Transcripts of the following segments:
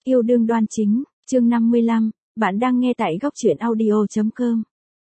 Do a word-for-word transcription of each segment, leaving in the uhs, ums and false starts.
Yêu đương đoan chính, chương năm mươi lăm, bạn đang nghe tại góc truyện audio chấm com.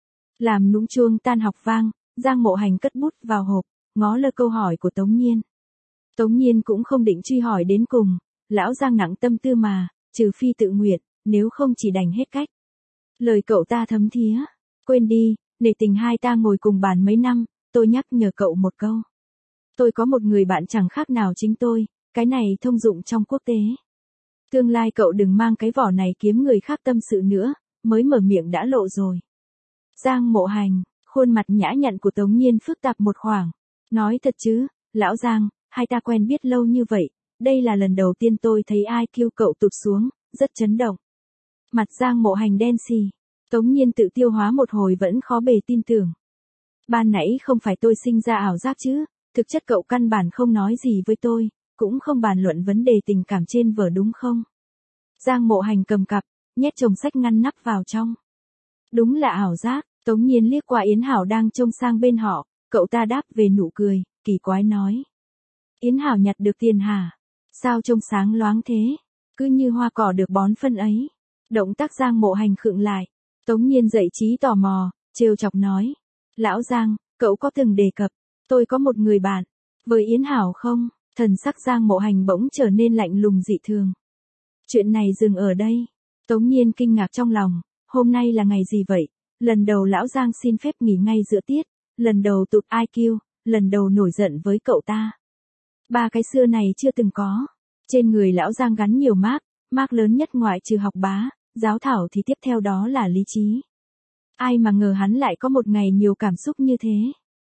Làm nũng chuông tan học vang, Giang Mộ Hành cất bút vào hộp, ngó lơ câu hỏi của Tống Nhiên. Tống Nhiên cũng không định truy hỏi đến cùng, lão Giang nặng tâm tư mà, trừ phi tự nguyện, nếu không chỉ đành hết cách. Lời cậu ta thấm thía, quên đi, nể tình hai ta ngồi cùng bàn mấy năm, tôi nhắc nhở cậu một câu. Tôi có một người bạn chẳng khác nào chính tôi, cái này thông dụng trong quốc tế. Tương lai cậu đừng mang cái vỏ này kiếm người khác tâm sự nữa, mới mở miệng đã lộ rồi. Giang Mộ Hành, khuôn mặt nhã nhặn của Tống Nhiên phức tạp một khoảng. Nói thật chứ, lão Giang, hai ta quen biết lâu như vậy, đây là lần đầu tiên tôi thấy ai kêu cậu tụt xuống, rất chấn động. Mặt Giang Mộ Hành đen xì, Tống Nhiên tự tiêu hóa một hồi vẫn khó bề tin tưởng. Ban nãy không phải tôi sinh ra ảo giác chứ, thực chất cậu căn bản không nói gì với tôi, cũng không bàn luận vấn đề tình cảm trên vở đúng không? Giang Mộ Hành cầm cặp, nhét chồng sách ngăn nắp vào trong. Đúng là ảo giác, Tống Nhiên liếc qua Yến Hảo đang trông sang bên họ, cậu ta đáp về nụ cười, kỳ quái nói. Yến Hảo nhặt được tiền hả? Sao trông sáng loáng thế? Cứ như hoa cỏ được bón phân ấy. Động tác Giang Mộ Hành khựng lại. Tống Nhiên dậy trí tò mò, trêu chọc nói. Lão Giang, cậu có từng đề cập, tôi có một người bạn, với Yến Hảo không? Thần sắc Giang Mộ Hành bỗng trở nên lạnh lùng dị thường. Chuyện này dừng ở đây. Tống Nhiên kinh ngạc trong lòng, hôm nay là ngày gì vậy? Lần đầu lão Giang xin phép nghỉ ngay giữa tiết, lần đầu tụt i kiu, lần đầu nổi giận với cậu ta. Ba cái xưa này chưa từng có. Trên người lão Giang gắn nhiều mác, mác lớn nhất ngoại trừ học bá, giáo thảo thì tiếp theo đó là lý trí. Ai mà ngờ hắn lại có một ngày nhiều cảm xúc như thế.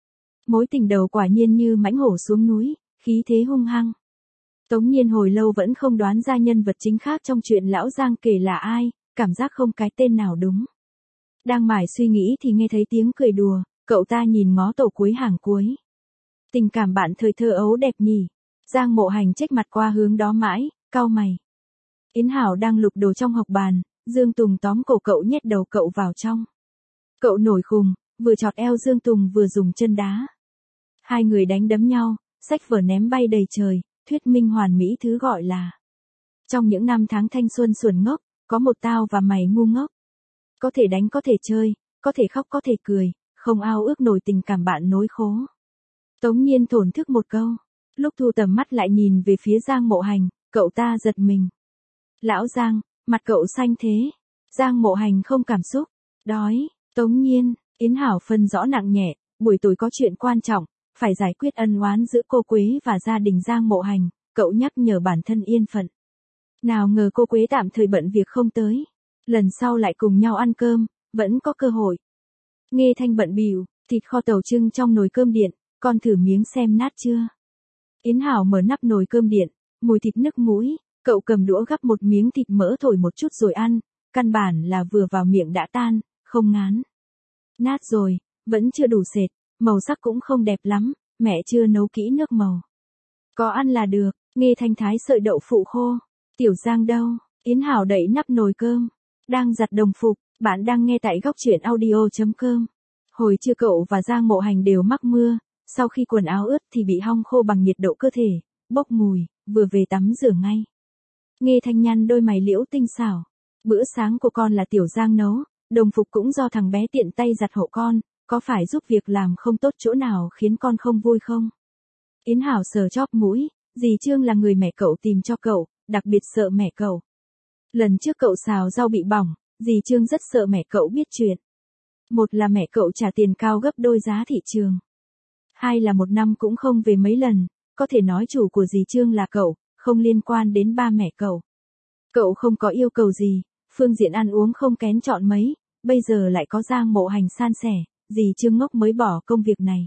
Mối tình đầu quả nhiên như mãnh hổ xuống núi, khí thế hung hăng. Tống Nhiên hồi lâu vẫn không đoán ra nhân vật chính khác trong chuyện lão Giang kể là ai, cảm giác không cái tên nào đúng. Đang mải suy nghĩ thì nghe thấy tiếng cười đùa, cậu ta nhìn ngó tổ cuối hàng cuối. Tình cảm bạn thời thơ ấu đẹp nhỉ. Giang Mộ Hành chếch mặt qua hướng đó mãi, cau mày. Yến Hảo đang lục đồ trong học bàn, Dương Tùng tóm cổ cậu nhét đầu cậu vào trong. Cậu nổi khùng, vừa chọt eo Dương Tùng vừa dùng chân đá. Hai người đánh đấm nhau, sách vở ném bay đầy trời, thuyết minh hoàn mỹ thứ gọi là. Trong những năm tháng thanh xuân xuẩn ngốc, có một tao và mày ngu ngốc. Có thể đánh có thể chơi, có thể khóc có thể cười, không ao ước nổi tình cảm bạn nối khố. Tống Nhiên thổn thức một câu, lúc thu tầm mắt lại nhìn về phía Giang Mộ Hành, cậu ta giật mình. Lão Giang, mặt cậu xanh thế. Giang Mộ Hành không cảm xúc, đói. Tống Nhiên, Yến Hảo phân rõ nặng nhẹ, buổi tối có chuyện quan trọng, phải giải quyết ân oán giữa cô Quế và gia đình Giang Mộ Hành, cậu nhắc nhở bản thân yên phận. Nào ngờ cô Quế tạm thời bận việc không tới, lần sau lại cùng nhau ăn cơm, vẫn có cơ hội. Nghe Thanh bận bịu, thịt kho tàu trưng trong nồi cơm điện, con thử miếng xem nát chưa. Yến Hảo mở nắp nồi cơm điện, mùi thịt nức mũi, cậu cầm đũa gắp một miếng thịt mỡ thổi một chút rồi ăn, căn bản là vừa vào miệng đã tan, không ngán. Nát rồi, vẫn chưa đủ sệt, màu sắc cũng không đẹp lắm, mẹ chưa nấu kỹ nước màu. Có ăn là được, nghe Thanh thái sợi đậu phụ khô. Tiểu Giang đâu? Yến Hảo đẩy nắp nồi cơm, đang giặt đồng phục, bạn đang nghe tại góc truyện audio chấm com. Hồi trưa cậu và Giang Mộ Hành đều mắc mưa, sau khi quần áo ướt thì bị hong khô bằng nhiệt độ cơ thể, bốc mùi, vừa về tắm rửa ngay. Nghe Thanh nhăn đôi mày liễu tinh xảo. Bữa sáng của con là Tiểu Giang nấu, đồng phục cũng do thằng bé tiện tay giặt hộ con, có phải giúp việc làm không tốt chỗ nào khiến con không vui không? Yến Hảo sờ chóp mũi, dì Trương là người mẹ cậu tìm cho cậu, đặc biệt sợ mẹ cậu. Lần trước cậu xào rau bị bỏng, dì Trương rất sợ mẹ cậu biết chuyện. Một là mẹ cậu trả tiền cao gấp đôi giá thị trường. Hai là một năm cũng không về mấy lần, có thể nói chủ của dì Trương là cậu, không liên quan đến ba mẹ cậu. Cậu không có yêu cầu gì, phương diện ăn uống không kén chọn mấy, bây giờ lại có Giang Mộ Hành san sẻ, dì Trương ngốc mới bỏ công việc này.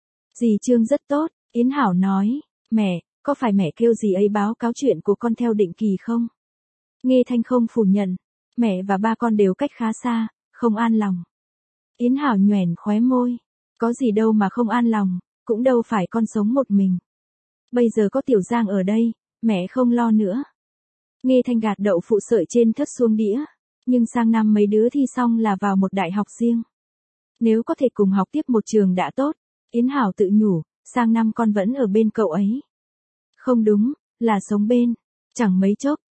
Dì Trương rất tốt, Yến Hảo nói, mẹ, có phải mẹ kêu dì ấy báo cáo chuyện của con theo định kỳ không? Nghe Thanh không phủ nhận, mẹ và ba con đều cách khá xa, không an lòng. Yến Hảo nhoẻn khóe môi, có gì đâu mà không an lòng, cũng đâu phải con sống một mình. Bây giờ có Tiểu Giang ở đây, mẹ không lo nữa. Nghe Thanh gạt đậu phụ sợi trên thất xuống đĩa, nhưng sang năm mấy đứa thi xong là vào một đại học riêng. Nếu có thể cùng học tiếp một trường đã tốt, Yến Hảo tự nhủ, sang năm con vẫn ở bên cậu ấy. Không đúng, là sống bên, chẳng mấy chốc,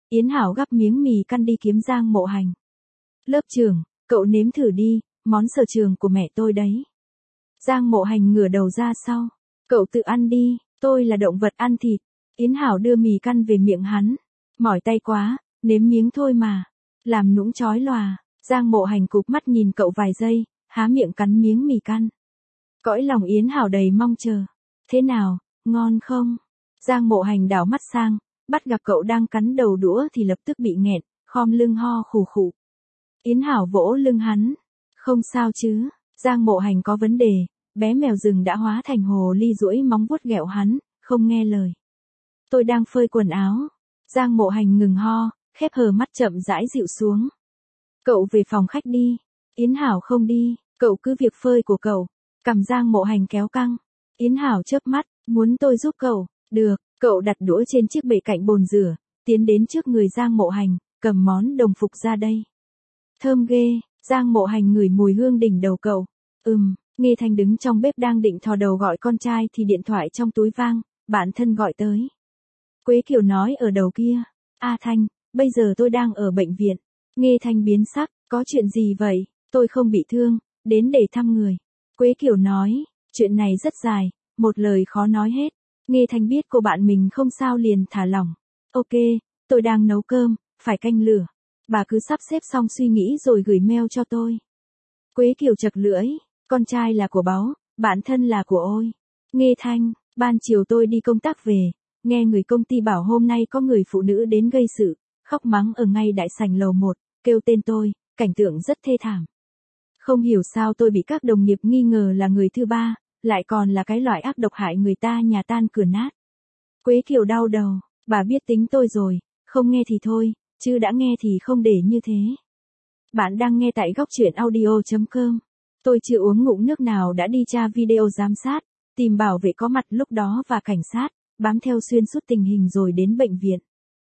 Yến Hảo gắp miếng mì căn đi kiếm Giang Mộ Hành. Lớp trưởng, cậu nếm thử đi, món sở trường của mẹ tôi đấy. Giang Mộ Hành ngửa đầu ra sau. Cậu tự ăn đi, tôi là động vật ăn thịt. Yến Hảo đưa mì căn về miệng hắn. Mỏi tay quá, nếm miếng thôi mà. Làm nũng chói lòa. Giang Mộ Hành cụp mắt nhìn cậu vài giây, há miệng cắn miếng mì căn. Cõi lòng Yến Hảo đầy mong chờ. Thế nào, ngon không? Giang Mộ Hành đảo mắt sang, bắt gặp cậu đang cắn đầu đũa thì lập tức bị nghẹn, khom lưng ho khù khụ. Yến Hảo vỗ lưng hắn. Không sao chứ, Giang Mộ Hành có vấn đề, bé mèo rừng đã hóa thành hồ ly duỗi móng vuốt ghẹo hắn, không nghe lời. Tôi đang phơi quần áo. Giang Mộ Hành ngừng ho, khép hờ mắt chậm rãi dịu xuống. Cậu về phòng khách đi. Yến Hảo không đi, cậu cứ việc phơi của cậu. Cằm Giang Mộ Hành kéo căng. Yến Hảo chớp mắt, muốn tôi giúp cậu. Được, cậu đặt đũa trên chiếc bệ cạnh bồn rửa, tiến đến trước người Giang Mộ Hành, cầm món đồng phục ra đây. Thơm ghê, Giang Mộ Hành ngửi mùi hương đỉnh đầu cậu. Ừm, Nghe Thanh đứng trong bếp đang định thò đầu gọi con trai thì điện thoại trong túi vang, bạn thân gọi tới. Quế Kiều nói ở đầu kia. A Thanh, bây giờ tôi đang ở bệnh viện. Nghe Thanh biến sắc, có chuyện gì vậy? Tôi không bị thương, đến để thăm người. Quế Kiều nói, chuyện này rất dài, một lời khó nói hết. Nghe Thanh biết cô bạn mình không sao liền thả lỏng. Ok, tôi đang nấu cơm, phải canh lửa. Bà cứ sắp xếp xong suy nghĩ rồi gửi mail cho tôi. Quế Kiều chật lưỡi, con trai là của báu, bạn thân là của ôi. Nghe Thanh, ban chiều tôi đi công tác về, nghe người công ty bảo hôm nay có người phụ nữ đến gây sự, khóc mắng ở ngay đại sảnh lầu một, kêu tên tôi, cảnh tượng rất thê thảm. Không hiểu sao tôi bị các đồng nghiệp nghi ngờ là người thứ ba, lại còn là cái loại ác độc hại người ta nhà tan cửa nát. Quế Kiều đau đầu, bà biết tính tôi rồi, không nghe thì thôi, chứ đã nghe thì không để như thế. Bạn đang nghe tại góc truyện audio chấm com. Tôi chưa uống ngụm nước nào đã đi tra video giám sát, tìm bảo vệ có mặt lúc đó và cảnh sát, bám theo xuyên suốt tình hình rồi đến bệnh viện.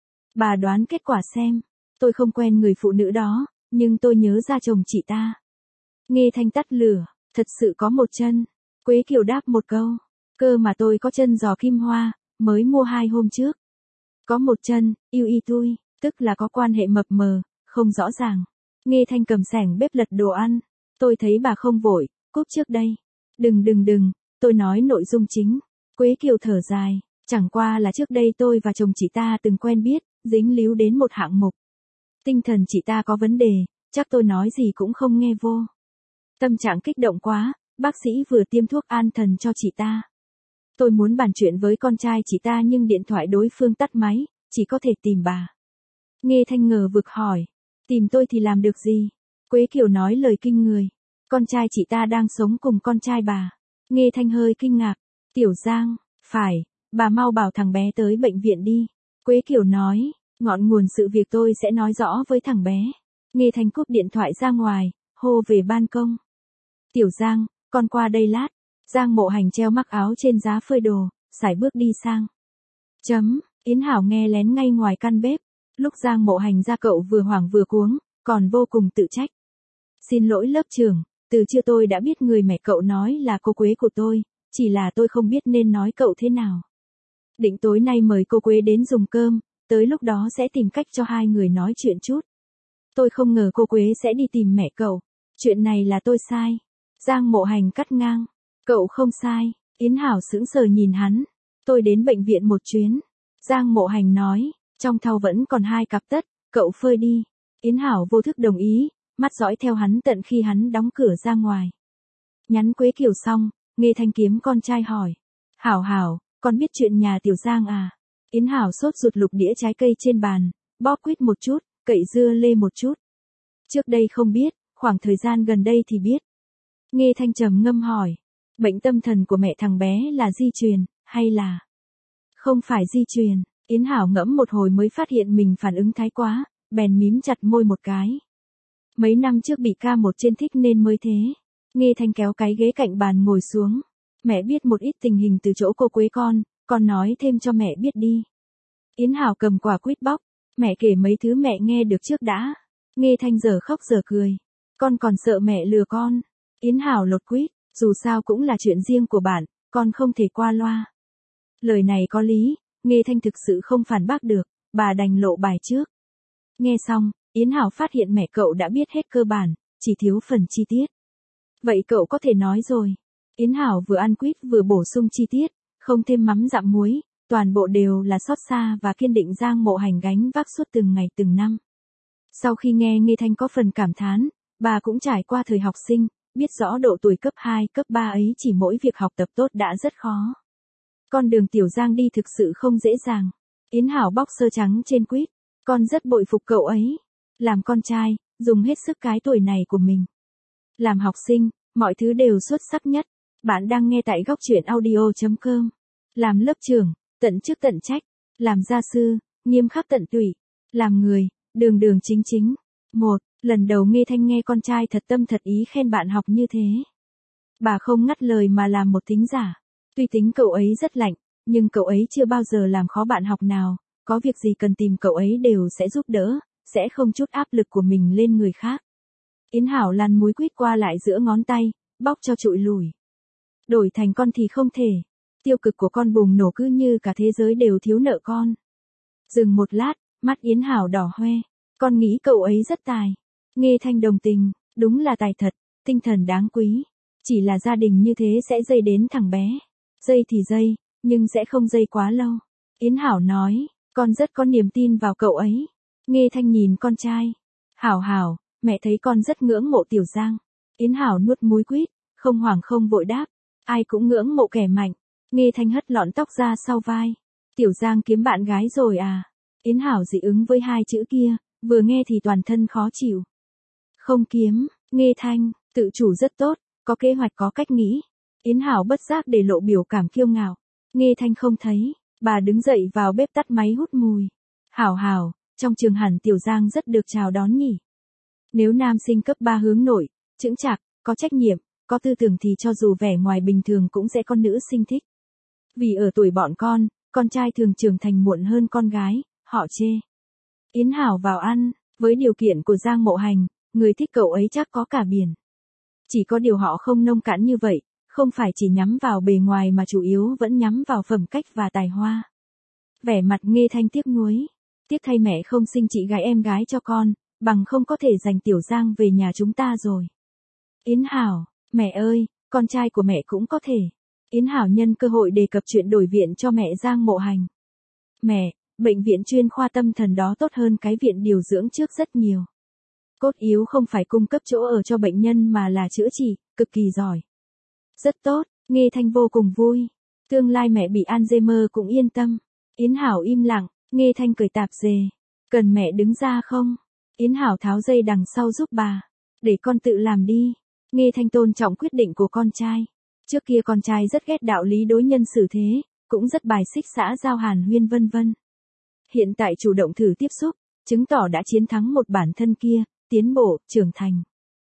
Bà đoán kết quả xem, tôi không quen người phụ nữ đó, nhưng tôi nhớ ra chồng chị ta. Nghe Thanh tắt lửa, thật sự có một chân. Quế Kiều đáp một câu, cơ mà tôi có chân giò kim hoa, mới mua hai hôm trước. Có một chân, yêu y tui, tức là có quan hệ mập mờ, không rõ ràng. Nghe Thanh cầm xẻng bếp lật đồ ăn. Tôi thấy bà không vội, cúp trước đây. Đừng đừng đừng, tôi nói nội dung chính. Quế Kiều thở dài, chẳng qua là trước đây tôi và chồng chị ta từng quen biết, dính líu đến một hạng mục. Tinh thần chị ta có vấn đề, chắc tôi nói gì cũng không nghe vô. Tâm trạng kích động quá, bác sĩ vừa tiêm thuốc an thần cho chị ta. Tôi muốn bàn chuyện với con trai chị ta nhưng điện thoại đối phương tắt máy, chỉ có thể tìm bà. Nghe Thanh ngờ vực hỏi, tìm tôi thì làm được gì? Quế Kiều nói lời kinh người. Con trai chị ta đang sống cùng con trai bà. Nghe Thanh hơi kinh ngạc. Tiểu Giang, phải, bà mau bảo thằng bé tới bệnh viện đi. Quế Kiều nói, ngọn nguồn sự việc tôi sẽ nói rõ với thằng bé. Nghe Thanh cúp điện thoại ra ngoài, hô về ban công. Tiểu Giang, con qua đây lát. Giang Mộ Hành treo mắc áo trên giá phơi đồ, sải bước đi sang. Chấm, Yến Hảo nghe lén ngay ngoài căn bếp. Lúc Giang Mộ Hành ra cậu vừa hoảng vừa cuống, còn vô cùng tự trách. Xin lỗi lớp trưởng, từ trưa tôi đã biết người mẹ cậu nói là cô Quế của tôi, chỉ là tôi không biết nên nói cậu thế nào. Định tối nay mời cô Quế đến dùng cơm, tới lúc đó sẽ tìm cách cho hai người nói chuyện chút. Tôi không ngờ cô Quế sẽ đi tìm mẹ cậu, chuyện này là tôi sai. Giang Mộ Hành cắt ngang, cậu không sai. Yến Hảo sững sờ nhìn hắn, tôi đến bệnh viện một chuyến. Giang Mộ Hành nói, trong thau vẫn còn hai cặp tất, cậu phơi đi. Yến Hảo vô thức đồng ý, mắt dõi theo hắn tận khi hắn đóng cửa ra ngoài. Nhắn Quế Kiều xong, Nghe Thanh kiếm con trai hỏi. Hảo Hảo, con biết chuyện nhà Tiểu Giang à? Yến Hảo sốt ruột lục đĩa trái cây trên bàn, bóp quýt một chút, cậy dưa lê một chút. Trước đây không biết, khoảng thời gian gần đây thì biết. Nghe Thanh trầm ngâm hỏi, bệnh tâm thần của mẹ thằng bé là di truyền, hay là... Không phải di truyền. Yến Hảo ngẫm một hồi mới phát hiện mình phản ứng thái quá, bèn mím chặt môi một cái. Mấy năm trước bị ca một trên thích nên mới thế. Nghe Thanh kéo cái ghế cạnh bàn ngồi xuống. Mẹ biết một ít tình hình từ chỗ cô Quế con, con nói thêm cho mẹ biết đi. Yến Hảo cầm quả quýt bóc. Mẹ kể mấy thứ mẹ nghe được trước đã. Nghe Thanh giờ khóc giờ cười. Con còn sợ mẹ lừa con. Yến Hảo lột quýt, dù sao cũng là chuyện riêng của bạn, con không thể qua loa. Lời này có lý, Nghe Thanh thực sự không phản bác được, bà đành lộ bài trước. Nghe xong, Yến Hảo phát hiện mẹ cậu đã biết hết cơ bản, chỉ thiếu phần chi tiết. Vậy cậu có thể nói rồi. Yến Hảo vừa ăn quýt vừa bổ sung chi tiết, không thêm mắm dặm muối, toàn bộ đều là xót xa và kiên định Giang Mộ Hành gánh vác suốt từng ngày từng năm. Sau khi nghe Nghê Thanh có phần cảm thán, bà cũng trải qua thời học sinh, biết rõ độ tuổi cấp hai, cấp ba ấy chỉ mỗi việc học tập tốt đã rất khó. Con đường Tiểu Giang đi thực sự không dễ dàng. Yến Hảo bóc sơ trắng trên quýt, con rất bội phục cậu ấy. Làm con trai, dùng hết sức cái tuổi này của mình. Làm học sinh, mọi thứ đều xuất sắc nhất. Bạn đang nghe tại góc truyện audio chấm com. Làm lớp trưởng, tận chức tận trách. Làm gia sư, nghiêm khắc tận tụy. Làm người, đường đường chính chính. Một, lần đầu Nghê Thanh nghe con trai thật tâm thật ý khen bạn học như thế. Bà không ngắt lời mà làm một thính giả. Tuy tính cậu ấy rất lạnh, nhưng cậu ấy chưa bao giờ làm khó bạn học nào. Có việc gì cần tìm cậu ấy đều sẽ giúp đỡ, sẽ không chút áp lực của mình lên người khác. Yến Hảo lăn múi quýt qua lại giữa ngón tay, bóc cho trụi lùi. Đổi thành con thì không thể. Tiêu cực của con bùng nổ cứ như cả thế giới đều thiếu nợ con. Dừng một lát, mắt Yến Hảo đỏ hoe. Con nghĩ cậu ấy rất tài. Nghê Thanh đồng tình, đúng là tài thật, tinh thần đáng quý. Chỉ là gia đình như thế sẽ dây đến thằng bé. Dây thì dây, nhưng sẽ không dây quá lâu. Yến Hảo nói, con rất có niềm tin vào cậu ấy. Nghê Thanh nhìn con trai. Hảo Hảo, mẹ thấy con rất ngưỡng mộ Tiểu Giang. Yến Hảo nuốt múi quýt, không hoảng không vội đáp. Ai cũng ngưỡng mộ kẻ mạnh. Nghê Thanh hất lọn tóc ra sau vai. Tiểu Giang kiếm bạn gái rồi à? Yến Hảo dị ứng với hai chữ kia, vừa nghe thì toàn thân khó chịu. Không kiếm, Nghê Thanh, tự chủ rất tốt, có kế hoạch có cách nghĩ. Yến Hảo bất giác để lộ biểu cảm kiêu ngạo. Nghê Thanh không thấy, bà đứng dậy vào bếp tắt máy hút mùi. Hảo Hảo, trong trường hẳn Tiểu Giang rất được chào đón nhỉ. Nếu nam sinh cấp ba hướng nội, chững chạc, có trách nhiệm, có tư tưởng thì cho dù vẻ ngoài bình thường cũng sẽ có nữ sinh thích. Vì ở tuổi bọn con, con trai thường trưởng thành muộn hơn con gái, họ chê. Yến Hảo vào ăn, với điều kiện của Giang Mộ Hành, người thích cậu ấy chắc có cả biển. Chỉ có điều họ không nông cạn như vậy, không phải chỉ nhắm vào bề ngoài mà chủ yếu vẫn nhắm vào phẩm cách và tài hoa. Vẻ mặt Nghê Thanh tiếc nuối. Tiếc thay mẹ không sinh chị gái em gái cho con, bằng không có thể giành Tiểu Giang về nhà chúng ta rồi. Yến Hảo, mẹ ơi, con trai của mẹ cũng có thể. Yến Hảo nhân cơ hội đề cập chuyện đổi viện cho mẹ Giang Mộ Hành. Mẹ, bệnh viện chuyên khoa tâm thần đó tốt hơn cái viện điều dưỡng trước rất nhiều. Cốt yếu không phải cung cấp chỗ ở cho bệnh nhân mà là chữa trị, cực kỳ giỏi. Rất tốt, Nghê Thanh vô cùng vui. Tương lai mẹ bị Alzheimer cũng yên tâm. Yến Hảo im lặng, Nghê Thanh cười tạp dề. Cần mẹ đứng ra không? Yến Hảo tháo dây đằng sau giúp bà. Để con tự làm đi. Nghê Thanh tôn trọng quyết định của con trai. Trước kia con trai rất ghét đạo lý đối nhân xử thế, cũng rất bài xích xã giao hàn huyên vân vân. Hiện tại chủ động thử tiếp xúc, chứng tỏ đã chiến thắng một bản thân kia, tiến bộ, trưởng thành.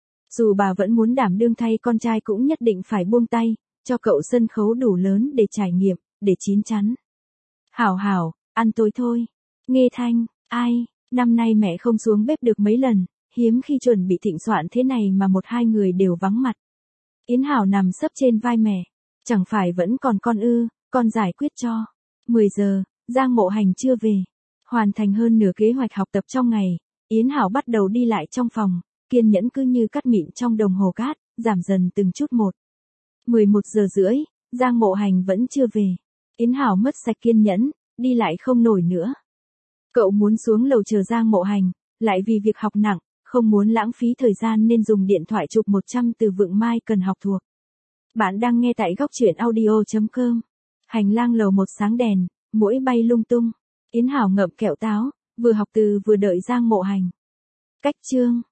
Dù bà vẫn muốn đảm đương thay con trai cũng nhất định phải buông tay, cho cậu sân khấu đủ lớn để trải nghiệm, để chín chắn. Hảo Hảo, ăn tối thôi. Nghê Thanh, ai, năm nay mẹ không xuống bếp được mấy lần, hiếm khi chuẩn bị thịnh soạn thế này mà một hai người đều vắng mặt. Yến Hảo nằm sấp trên vai mẹ. Chẳng phải vẫn còn con ư, con giải quyết cho. mười giờ, Giang Mộ Hành chưa về. Hoàn thành hơn nửa kế hoạch học tập trong ngày, Yến Hảo bắt đầu đi lại trong phòng, kiên nhẫn cứ như cắt mịn trong đồng hồ cát, giảm dần từng chút một. mười một giờ rưỡi, Giang Mộ Hành vẫn chưa về. Yến Hảo mất sạch kiên nhẫn, đi lại không nổi nữa. Cậu muốn xuống lầu chờ Giang Mộ Hành, lại vì việc học nặng, không muốn lãng phí thời gian nên dùng điện thoại chụp một trăm từ vựng mai cần học thuộc. Bạn đang nghe tại góc truyện audio chấm com. Hành lang lầu một sáng đèn, muỗi bay lung tung. Yến Hảo ngậm kẹo táo, vừa học từ vừa đợi Giang Mộ Hành. Cách chương